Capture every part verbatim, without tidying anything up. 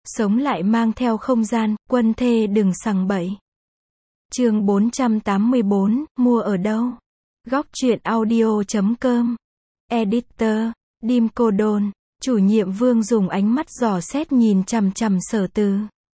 Sống lại mang theo không gian, quân thê đừng sằng bậy. Chương bốn trăm tám mươi bốn, mua ở đâu? Góc truyện audio chấm com. Editor, Dim Cô Đôn. Chủ nhiệm Vương dùng ánh mắt dò xét nhìn chằm chằm Sở Từ.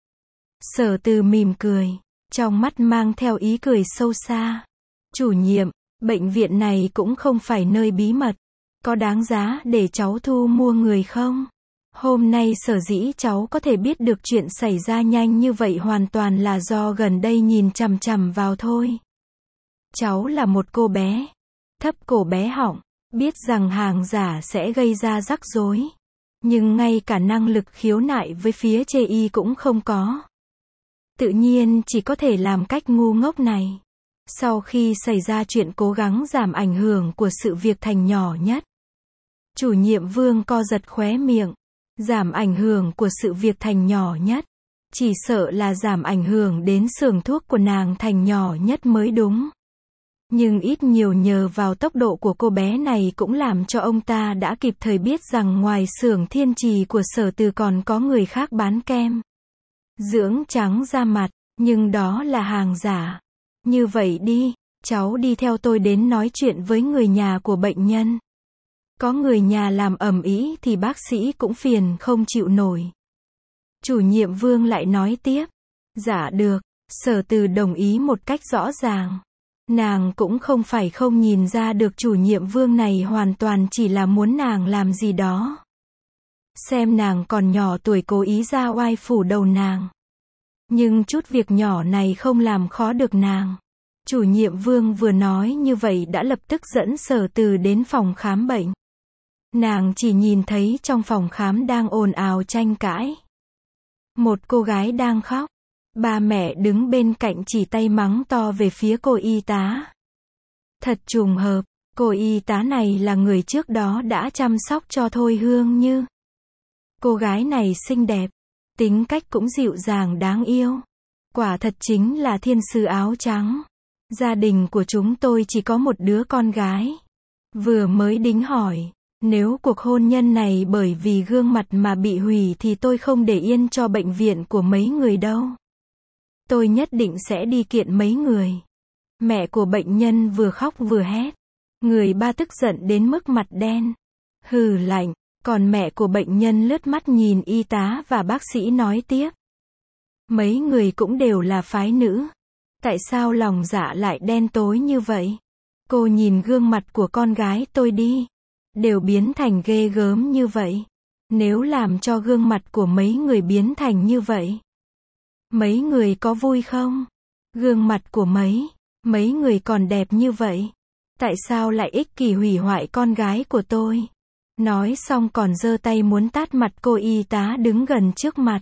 Sở Từ mỉm cười, trong mắt mang theo ý cười sâu xa. Chủ nhiệm, bệnh viện này cũng không phải nơi bí mật. Có đáng giá để cháu thu mua người không? Hôm nay sở dĩ cháu có thể biết được chuyện xảy ra nhanh như vậy hoàn toàn là do gần đây nhìn chằm chằm vào thôi. Cháu là một cô bé, thấp cổ bé họng, biết rằng hàng giả sẽ gây ra rắc rối. Nhưng ngay cả năng lực khiếu nại với phía chê y cũng không có. Tự nhiên chỉ có thể làm cách ngu ngốc này. Sau khi xảy ra chuyện cố gắng giảm ảnh hưởng của sự việc thành nhỏ nhất. Chủ nhiệm Vương co giật khóe miệng. Giảm ảnh hưởng của sự việc thành nhỏ nhất. Chỉ sợ là giảm ảnh hưởng đến xưởng thuốc của nàng thành nhỏ nhất mới đúng. Nhưng ít nhiều nhờ vào tốc độ của cô bé này cũng làm cho ông ta đã kịp thời biết rằng ngoài xưởng Thiên Trì của Sở Từ còn có người khác bán kem dưỡng trắng da mặt, nhưng đó là hàng giả. Như vậy đi, cháu đi theo tôi đến nói chuyện với người nhà của bệnh nhân. Có người nhà làm ầm ĩ thì bác sĩ cũng phiền không chịu nổi. Chủ nhiệm Vương lại nói tiếp. Dạ được, Sở Từ đồng ý một cách rõ ràng. Nàng cũng không phải không nhìn ra được chủ nhiệm Vương này hoàn toàn chỉ là muốn nàng làm gì đó. Xem nàng còn nhỏ tuổi cố ý ra oai phủ đầu nàng. Nhưng chút việc nhỏ này không làm khó được nàng. Chủ nhiệm Vương vừa nói như vậy đã lập tức dẫn Sở Từ đến phòng khám bệnh. Nàng chỉ nhìn thấy trong phòng khám đang ồn ào tranh cãi. Một cô gái đang khóc. Ba mẹ đứng bên cạnh chỉ tay mắng to về phía cô y tá. Thật trùng hợp, cô y tá này là người trước đó đã chăm sóc cho Thôi Hương Như. Cô gái này xinh đẹp, tính cách cũng dịu dàng đáng yêu. Quả thật chính là thiên sứ áo trắng. Gia đình của chúng tôi chỉ có một đứa con gái. Vừa mới đính hỏi. Nếu cuộc hôn nhân này bởi vì gương mặt mà bị hủy thì tôi không để yên cho bệnh viện của mấy người đâu. Tôi nhất định sẽ đi kiện mấy người. Mẹ của bệnh nhân vừa khóc vừa hét. Người ba tức giận đến mức mặt đen. Hừ lạnh, còn mẹ của bệnh nhân lướt mắt nhìn y tá và bác sĩ nói tiếp. Mấy người cũng đều là phái nữ. Tại sao lòng dạ lại đen tối như vậy? Cô nhìn gương mặt của con gái tôi đi. Đều biến thành ghê gớm như vậy. Nếu làm cho gương mặt của mấy người biến thành như vậy, mấy người có vui không? Gương mặt của mấy, mấy người còn đẹp như vậy. Tại sao lại ích kỷ hủy hoại con gái của tôi? Nói xong còn giơ tay muốn tát mặt cô y tá đứng gần trước mặt.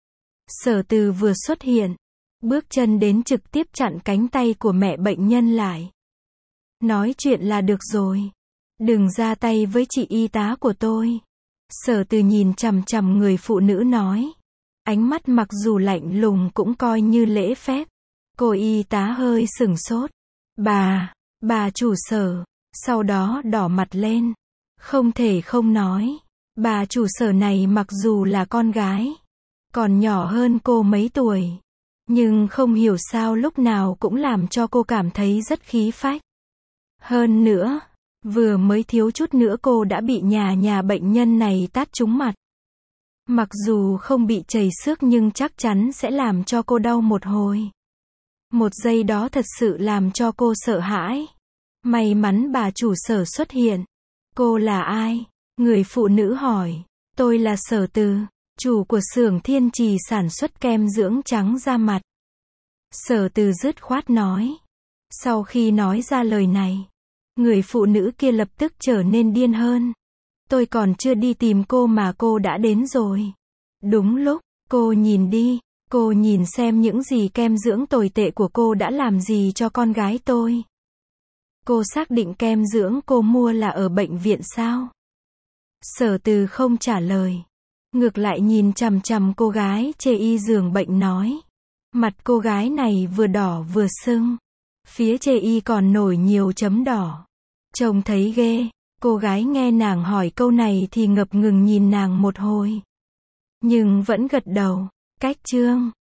Sở Từ vừa xuất hiện, bước chân đến trực tiếp chặn cánh tay của mẹ bệnh nhân lại. Nói chuyện là được rồi. Đừng ra tay với chị y tá của tôi. Sở Từ nhìn chằm chằm người phụ nữ nói. Ánh mắt mặc dù lạnh lùng cũng coi như lễ phép. Cô y tá hơi sửng sốt. Bà, bà chủ Sở. Sau đó đỏ mặt lên. Không thể không nói. Bà chủ Sở này mặc dù là con gái, còn nhỏ hơn cô mấy tuổi. Nhưng không hiểu sao lúc nào cũng làm cho cô cảm thấy rất khí phách. Hơn nữa, vừa mới thiếu chút nữa cô đã bị nhà nhà bệnh nhân này tát trúng mặt. Mặc dù không bị chảy xước nhưng chắc chắn sẽ làm cho cô đau một hồi. Một giây đó thật sự làm cho cô sợ hãi. May mắn bà chủ Sở xuất hiện. Cô là ai? Người phụ nữ hỏi. Tôi là Sở Từ, chủ của xưởng Thiên Trì sản xuất kem dưỡng trắng da mặt. Sở Từ dứt khoát nói. Sau khi nói ra lời này, người phụ nữ kia lập tức trở nên điên hơn. Tôi còn chưa đi tìm cô mà cô đã đến rồi. Đúng lúc, cô nhìn đi, cô nhìn xem những gì kem dưỡng tồi tệ của cô đã làm gì cho con gái tôi. Cô xác định kem dưỡng cô mua là ở bệnh viện sao? Sở Từ không trả lời. Ngược lại nhìn chằm chằm cô gái chê y giường bệnh nói. Mặt cô gái này vừa đỏ vừa sưng. Phía chê y còn nổi nhiều chấm đỏ. Trông thấy ghê. Cô gái nghe nàng hỏi câu này thì ngập ngừng nhìn nàng một hồi. nhưng vẫn gật đầu. Cách chương